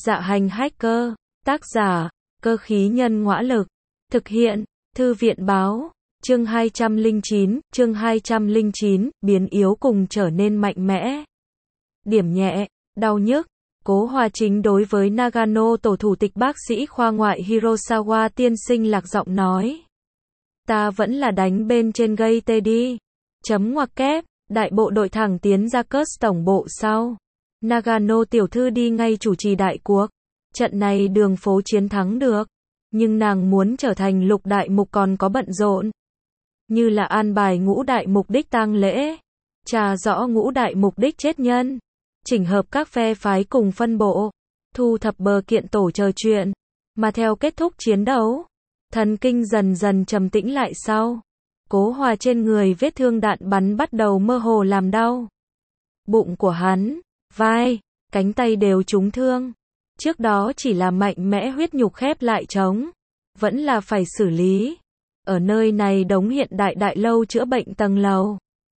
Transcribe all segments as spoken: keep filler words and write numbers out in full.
Dạ hành hacker, tác giả, cơ khí nhân ngõa lực, thực hiện, thư viện báo, chương hai trăm lẻ chín, chương hai trăm lẻ chín, biến yếu cùng trở nên mạnh mẽ. Điểm nhẹ, đau nhức, Cố Hòa Chính đối với Nagano tổ thủ tịch bác sĩ khoa ngoại Hirosawa tiên sinh lạc giọng nói. Ta vẫn là đánh bên trên gây tê đi. Chấm ngoặc kép, đại bộ đội thẳng tiến ra cớt tổng bộ sau. Nagano tiểu thư đi ngay chủ trì đại cuộc. Trận này đường phố chiến thắng được. Nhưng nàng muốn trở thành lục đại mục còn có bận rộn. Như là an bài ngũ đại mục đích tang lễ. Trà rõ ngũ đại mục đích chết nhân. Chỉnh hợp các phe phái cùng phân bộ. Thu thập bờ kiện tổ chờ chuyện. Mà theo kết thúc chiến đấu. Thần kinh dần dần trầm tĩnh lại sau. Cố Hòa trên người vết thương đạn bắn bắt đầu mơ hồ làm đau. Bụng của hắn, vai, cánh tay đều trúng thương. Trước đó chỉ là mạnh mẽ huyết nhục khép lại trống. Vẫn là phải xử lý. Ở nơi này đống hiện đại đại lâu chữa bệnh tầng lầu.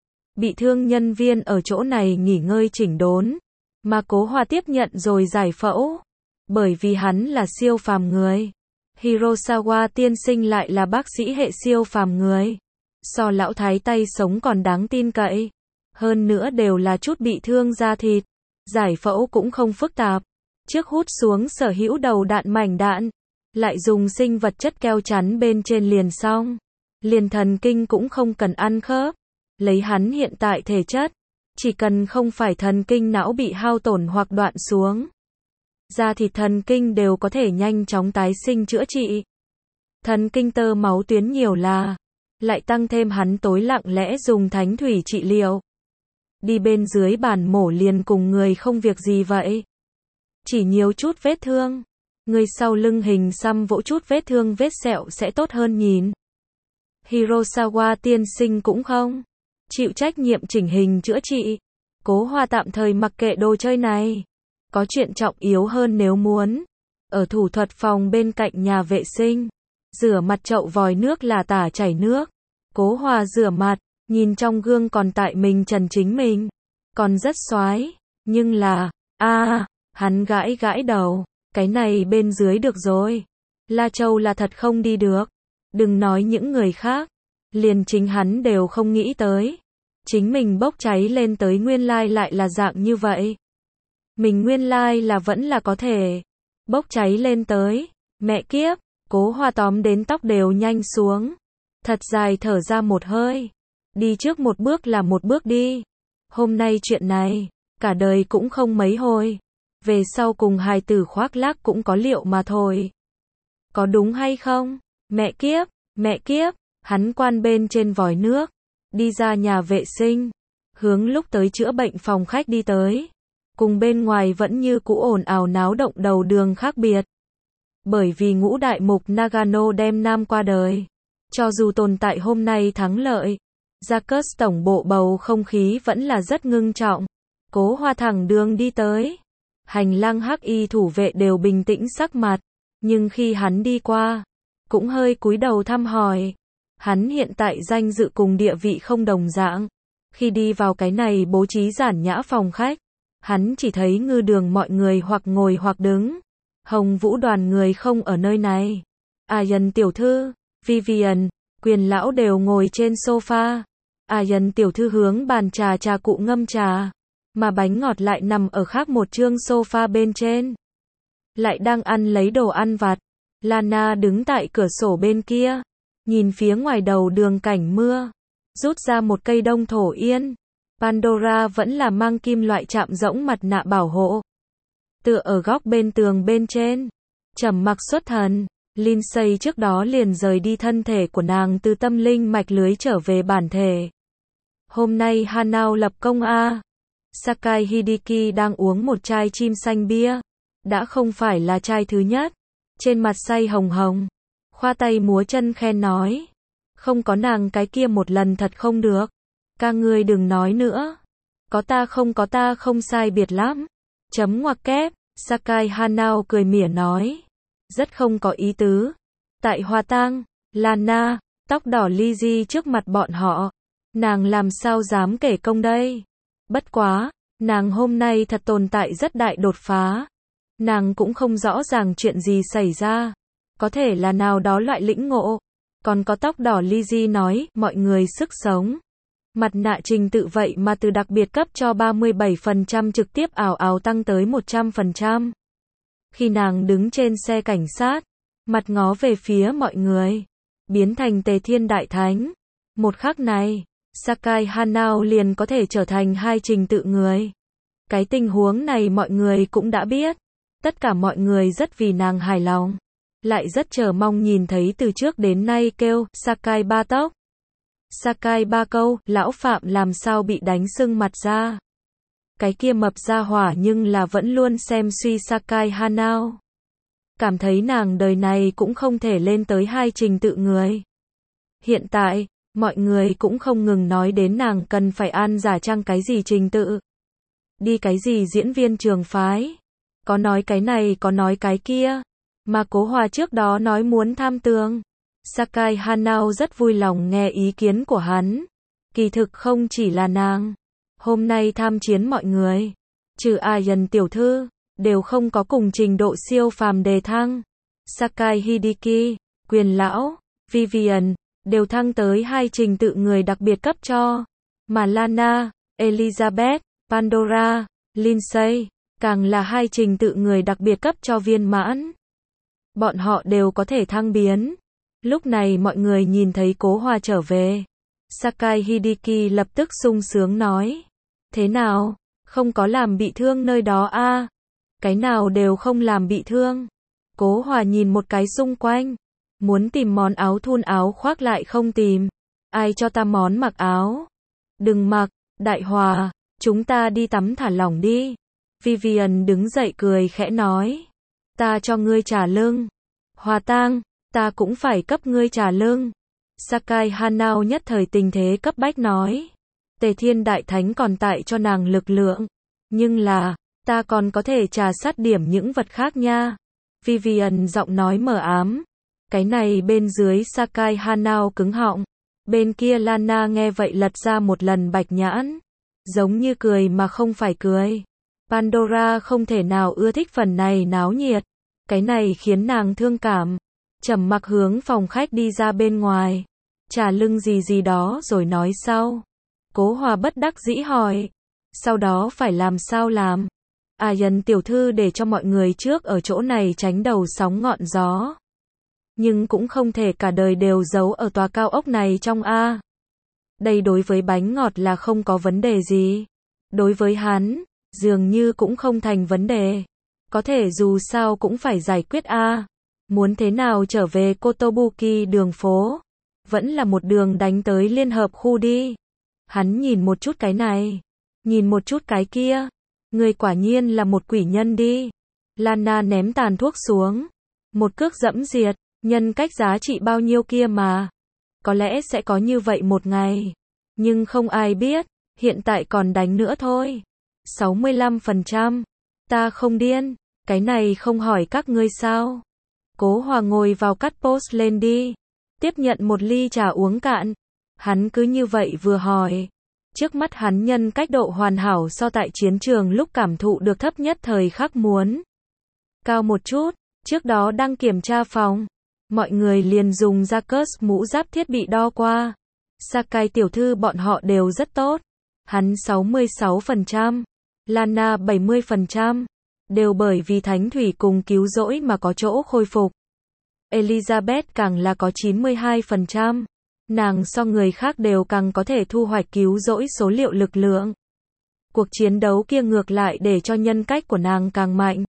Bị thương nhân viên ở chỗ này nghỉ ngơi chỉnh đốn. Mà Cố Hòa tiếp nhận rồi giải phẫu. Bởi vì hắn là siêu phàm người. Hirosawa tiên sinh lại là bác sĩ hệ siêu phàm người. So lão thái tay sống còn đáng tin cậy. Hơn nữa đều là chút bị thương da thịt. Giải phẫu cũng không phức tạp. Trước hút xuống sở hữu đầu đạn mảnh đạn. Lại dùng sinh vật chất keo chắn bên trên liền xong. Liền thần kinh cũng không cần ăn khớp. Lấy hắn hiện tại thể chất. Chỉ cần không phải thần kinh não bị hao tổn hoặc đoạn xuống. Da thịt thần kinh đều có thể nhanh chóng tái sinh chữa trị. Thần kinh tơ máu tuyến nhiều là. Lại tăng thêm hắn tối lặng lẽ dùng thánh thủy trị liệu. Đi bên dưới bàn mổ liền cùng người không việc gì vậy. Chỉ nhiều chút vết thương. Người sau lưng hình xăm vỗ chút vết thương vết sẹo sẽ tốt hơn nhìn. Hirosawa tiên sinh cũng không chịu trách nhiệm chỉnh hình chữa trị. Cố Hòa tạm thời mặc kệ đồ chơi này. Có chuyện trọng yếu hơn nếu muốn. Ở thủ thuật phòng bên cạnh nhà vệ sinh. Rửa mặt chậu vòi nước là tả chảy nước. Cố Hòa rửa mặt. Nhìn trong gương còn tại mình trần chính mình. Còn rất xoái. Nhưng là, a à, hắn gãi gãi đầu. Cái này bên dưới được rồi. La Châu là thật không đi được. Đừng nói những người khác. Liền chính hắn đều không nghĩ tới. Chính mình bốc cháy lên tới nguyên lai lại là dạng như vậy. Mình nguyên lai là vẫn là có thể. Bốc cháy lên tới. Mẹ kiếp. Cố Hòa tóm đến tóc đều nhanh xuống. Thật dài thở ra một hơi. Đi trước một bước là một bước đi. Hôm nay chuyện này. Cả đời cũng không mấy hồi. Về sau cùng hài tử khoác lác cũng có liệu mà thôi. Có đúng hay không? Mẹ kiếp. Mẹ kiếp. Hắn quan bên trên vòi nước. Đi ra nhà vệ sinh. Hướng lúc tới chữa bệnh phòng khách đi tới. Cùng bên ngoài vẫn như cũ ồn ào náo động đầu đường khác biệt. Bởi vì ngũ đại mục Nagano đem nam qua đời. Cho dù tồn tại hôm nay thắng lợi. Jacques tổng bộ bầu không khí vẫn là rất ngưng trọng. Cố Hòa thẳng đường đi tới. Hành lang hắc y thủ vệ đều bình tĩnh sắc mặt. Nhưng khi hắn đi qua. Cũng hơi cúi đầu thăm hỏi. Hắn hiện tại danh dự cùng địa vị không đồng dạng. Khi đi vào cái này bố trí giản nhã phòng khách. Hắn chỉ thấy ngư đường mọi người hoặc ngồi hoặc đứng. Hồng Vũ đoàn người không ở nơi này. Ayan tiểu thư, Vivian, Quyền lão đều ngồi trên sofa. Ayan tiểu thư hướng bàn trà trà cụ ngâm trà. Mà bánh ngọt lại nằm ở khác một chương sofa bên trên. Lại đang ăn lấy đồ ăn vặt. Lana đứng tại cửa sổ bên kia. Nhìn phía ngoài đầu đường cảnh mưa. Rút ra một cây đông thổ yên. Pandora vẫn là mang kim loại chạm rỗng mặt nạ bảo hộ. Tựa ở góc bên tường bên trên. Trầm mặc xuất thần. Lindsay trước đó liền rời đi thân thể của nàng từ tâm linh mạch lưới trở về bản thể. Hôm nay Hanao lập công a. Sakai Hideki đang uống một chai chim xanh bia. Đã không phải là chai thứ nhất. Trên mặt say hồng hồng. Khoa tay múa chân khen nói. Không có nàng cái kia một lần thật không được. Ca ngươi đừng nói nữa. Có ta không có ta không sai biệt lắm. Chấm ngoặc kép. Sakai Hanao cười mỉa nói. Rất không có ý tứ. Tại Hoa Tang, Lana, tóc đỏ Lizzie trước mặt bọn họ. Nàng làm sao dám kể công đây. Bất quá, nàng hôm nay thật tồn tại rất đại đột phá. Nàng cũng không rõ ràng chuyện gì xảy ra. Có thể là nào đó loại lĩnh ngộ. Còn có tóc đỏ Lizzie nói, mọi người sức sống. Mặt nạ Trình Tự vậy mà từ đặc biệt cấp cho ba mươi bảy phần trăm trực tiếp ào ào tăng tới một trăm phần trăm. Khi nàng đứng trên xe cảnh sát, mặt ngó về phía mọi người, biến thành Tề Thiên Đại Thánh. Một khắc này, Sakai Hanao liền có thể trở thành hai Trình Tự người. Cái tình huống này mọi người cũng đã biết. Tất cả mọi người rất vì nàng hài lòng. Lại rất chờ mong nhìn thấy từ trước đến nay kêu, Sakai ba tốc. Sakai ba câu, lão Phạm làm sao bị đánh sưng mặt ra. Cái kia mập ra hỏa nhưng là vẫn luôn xem suy Sakai Hanao. Cảm thấy nàng đời này cũng không thể lên tới hai Trình Tự người. Hiện tại, mọi người cũng không ngừng nói đến nàng cần phải an giả trang cái gì Trình Tự. Đi cái gì diễn viên trường phái. Có nói cái này có nói cái kia. Mà Cố Hòa trước đó nói muốn tham tường. Sakai Hanao rất vui lòng nghe ý kiến của hắn. Kỳ thực không chỉ là nàng. Hôm nay tham chiến mọi người, trừ Ayan tiểu thư, đều không có cùng trình độ siêu phàm đề thăng. Sakai Hideki, Quyền lão, Vivian, đều thăng tới hai Trình Tự người đặc biệt cấp cho. Mà Lana, Elizabeth, Pandora, Lindsay, càng là hai Trình Tự người đặc biệt cấp cho viên mãn. Bọn họ đều có thể thăng biến. Lúc này mọi người nhìn thấy Cố Hòa trở về. Sakai Hideki lập tức sung sướng nói. Thế nào, không có làm bị thương nơi đó a? À? Cái nào đều không làm bị thương. Cố Hòa nhìn một cái xung quanh. Muốn tìm món áo thun áo khoác lại không tìm. Ai cho ta món mặc áo? Đừng mặc, Đại Hòa, chúng ta đi tắm thả lỏng đi. Vivian đứng dậy cười khẽ nói. Ta cho ngươi trả lưng. Hòa Tang, ta cũng phải cấp ngươi trả lưng. Sakai Hanao nhất thời tình thế cấp bách nói. Tề Thiên Đại Thánh còn tại cho nàng lực lượng. Nhưng là, ta còn có thể trà sát điểm những vật khác nha. Vivian giọng nói mờ ám. Cái này bên dưới Sakai Hanao cứng họng. Bên kia Lana nghe vậy lật ra một lần bạch nhãn. Giống như cười mà không phải cười. Pandora không thể nào ưa thích phần này náo nhiệt. Cái này khiến nàng thương cảm. Trầm mặc hướng phòng khách đi ra bên ngoài. Trả lưng gì gì đó rồi nói sau. Cố Hòa bất đắc dĩ hỏi. Sau đó phải làm sao làm? Ayan tiểu thư để cho mọi người trước ở chỗ này tránh đầu sóng ngọn gió. Nhưng cũng không thể cả đời đều giấu ở tòa cao ốc này trong A. Đây đối với bánh ngọt là không có vấn đề gì. Đối với hắn, dường như cũng không thành vấn đề. Có thể dù sao cũng phải giải quyết A. Muốn thế nào trở về Kotobuki đường phố? Vẫn là một đường đánh tới Liên Hợp khu đi. Hắn nhìn một chút cái này. Nhìn một chút cái kia. Người quả nhiên là một quỷ nhân đi. Lana ném tàn thuốc xuống. Một cước dẫm diệt. Nhân cách giá trị bao nhiêu kia mà. Có lẽ sẽ có như vậy một ngày. Nhưng không ai biết. Hiện tại còn đánh nữa thôi. sáu mươi lăm phần trăm. Ta không điên. Cái này không hỏi các ngươi sao. Cố Hòa ngồi vào cắt post lên đi. Tiếp nhận một ly trà uống cạn. Hắn cứ như vậy vừa hỏi. Trước mắt hắn nhân cách độ hoàn hảo so tại chiến trường lúc cảm thụ được thấp nhất thời khắc muốn. Cao một chút. Trước đó đang kiểm tra phòng. Mọi người liền dùng ra cớt mũ giáp thiết bị đo qua. Sakai tiểu thư bọn họ đều rất tốt. Hắn sáu mươi sáu phần trăm. Lana bảy mươi phần trăm. Đều bởi vì thánh thủy cùng cứu rỗi mà có chỗ khôi phục. Elizabeth càng là có chín mươi hai phần trăm. Nàng so người khác đều càng có thể thu hoạch cứu rỗi số liệu lực lượng. Cuộc chiến đấu kia ngược lại để cho nhân cách của nàng càng mạnh.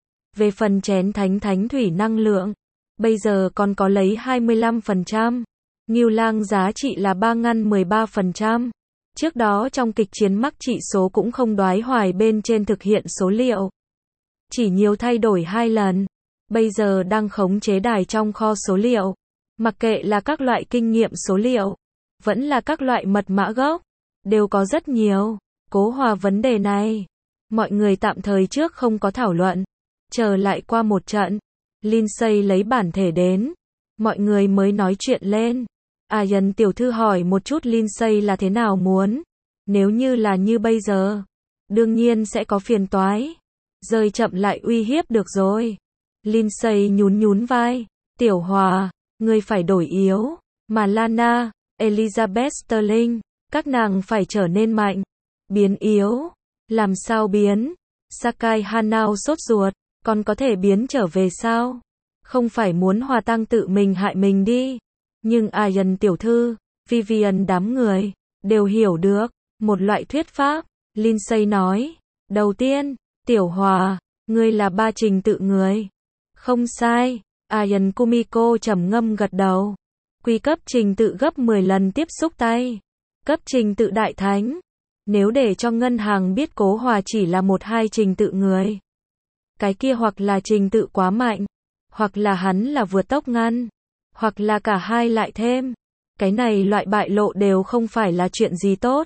Về phần chén thánh thánh thủy năng lượng, bây giờ còn có lấy hai mươi lăm phần trăm. Ngưu Lang giá trị là ba ngăn mười ba phần trăm. Trước đó trong kịch chiến mắc trị số cũng không đoái hoài bên trên thực hiện số liệu. Chỉ nhiều thay đổi hai lần. Bây giờ đang khống chế đài trong kho số liệu. Mặc kệ là các loại kinh nghiệm số liệu, vẫn là các loại mật mã gốc, đều có rất nhiều. Cố Hòa vấn đề này, mọi người tạm thời trước không có thảo luận. Chờ lại qua một trận, Lindsay lấy bản thể đến, mọi người mới nói chuyện lên. Ayan tiểu thư hỏi một chút Lindsay là thế nào muốn. Nếu như là như bây giờ, đương nhiên sẽ có phiền toái. rơi chậm lại uy hiếp được rồi. Lindsay nhún nhún vai. Tiểu Hòa, ngươi phải đổi yếu. Mà Lana, Elizabeth Sterling, các nàng phải trở nên mạnh. Biến yếu? Làm sao biến? Sakai Hanao sốt ruột, còn có thể biến trở về sao? Không phải muốn hòa tăng tự mình hại mình đi. Nhưng Ian tiểu thư, Vivian đám người, đều hiểu được, một loại thuyết pháp. Lindsay nói, đầu tiên, Tiểu Hòa, ngươi là ba trình tự người. Không sai, Ian Kumiko trầm ngâm gật đầu. Quy cấp trình tự gấp mười lần tiếp xúc tay. Cấp trình tự đại thánh. Nếu để cho ngân hàng biết Cố Hòa chỉ là một hai trình tự người, cái kia hoặc là trình tự quá mạnh, hoặc là hắn là vượt tốc ngăn, hoặc là cả hai lại thêm. Cái này loại bại lộ đều không phải là chuyện gì tốt.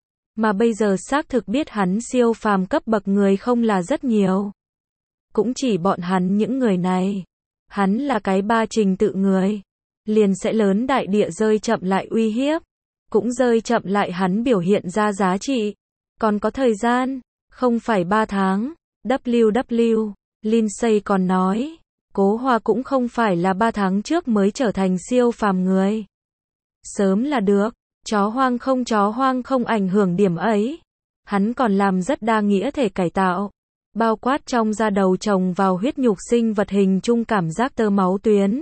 Mà bây giờ xác thực biết hắn siêu phàm cấp bậc người không là rất nhiều. Cũng chỉ bọn hắn những người này. Hắn là cái ba trình tự người. Liền sẽ lớn đại địa rơi chậm lại uy hiếp. Cũng rơi chậm lại hắn biểu hiện ra giá trị. Còn có thời gian, không phải ba tháng. vê kép vê, Lindsay còn nói, Cố Hòa cũng không phải là ba tháng trước mới trở thành siêu phàm người. Sớm là được, chó hoang không chó hoang không ảnh hưởng điểm ấy. Hắn còn làm rất đa nghĩa thể cải tạo. Bao quát trong da đầu trồng vào huyết nhục sinh vật hình chung cảm giác tơ máu tuyến.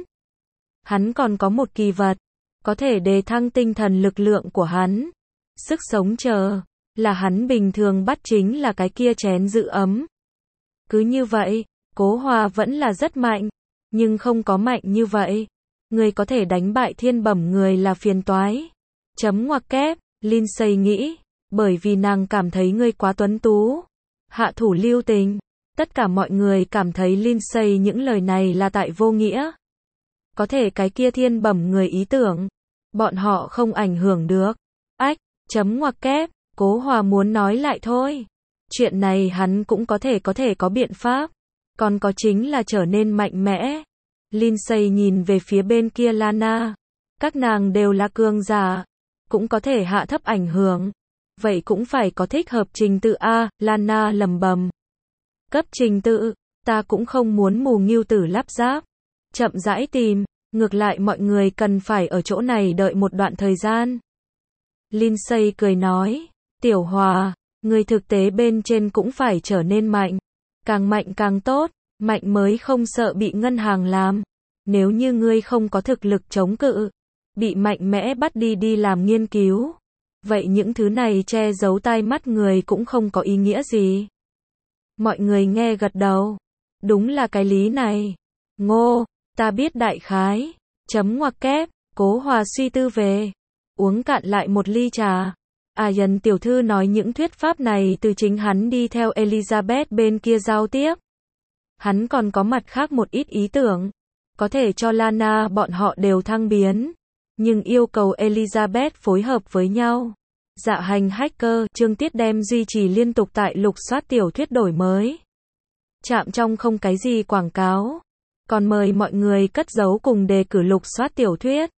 Hắn còn có một kỳ vật, có thể đề thăng tinh thần lực lượng của hắn. Sức sống chờ, là hắn bình thường bắt chính là cái kia chén giữ ấm. Cứ như vậy, Cố Hòa vẫn là rất mạnh, nhưng không có mạnh như vậy. Người có thể đánh bại thiên bẩm người là phiền toái. Chấm ngoặc kép, Lindsay nghĩ, bởi vì nàng cảm thấy ngươi quá tuấn tú. Hạ thủ lưu tình. Tất cả mọi người cảm thấy Lindsay những lời này là tại vô nghĩa. Có thể cái kia thiên bẩm người ý tưởng, bọn họ không ảnh hưởng được. Ách, chấm ngoặc kép, Cố Hòa muốn nói lại thôi. Chuyện này hắn cũng có thể có thể có biện pháp. Còn có chính là trở nên mạnh mẽ. Lindsay nhìn về phía bên kia Lana. Các nàng đều là cường giả, cũng có thể hạ thấp ảnh hưởng. Vậy cũng phải có thích hợp trình tự A, Lana lầm bầm. Cấp trình tự, ta cũng không muốn mù ngưu tử lắp ráp. Chậm rãi tìm, ngược lại mọi người cần phải ở chỗ này đợi một đoạn thời gian. Lindsay cười nói, Tiểu Hòa, người thực tế bên trên cũng phải trở nên mạnh. Càng mạnh càng tốt, mạnh mới không sợ bị ngân hàng làm. Nếu như ngươi không có thực lực chống cự, bị mạnh mẽ bắt đi đi làm nghiên cứu, vậy những thứ này che giấu tai mắt người cũng không có ý nghĩa gì. Mọi người nghe gật đầu. Đúng là cái lý này. Ngô, ta biết đại khái. Chấm ngoặc kép, Cố Hòa suy tư về. Uống cạn lại một ly trà. Ian tiểu thư nói những thuyết pháp này từ chính hắn đi theo Elizabeth bên kia giao tiếp. Hắn còn có mặt khác một ít ý tưởng. Có thể cho Lana bọn họ đều thăng biến. Nhưng yêu cầu Elizabeth phối hợp với nhau. Dạ hành hacker, chương tiết đem duy trì liên tục tại lục soát tiểu thuyết đổi mới. Chạm trong không cái gì quảng cáo. Còn mời mọi người cất giấu cùng đề cử lục soát tiểu thuyết.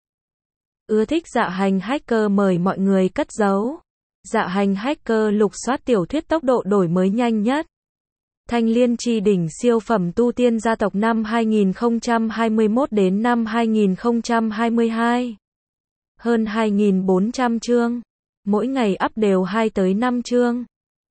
Ưa thích dạ hành hacker mời mọi người cất giấu. Dạ hành hacker lục soát tiểu thuyết tốc độ đổi mới nhanh nhất. Thanh Liên Chi đỉnh siêu phẩm tu tiên gia tộc năm hai nghìn không trăm hai mươi mốt đến năm hai nghìn không trăm hai mươi hai. Hơn hai nghìn bốn trăm chương. Mỗi ngày up đều hai tới năm chương.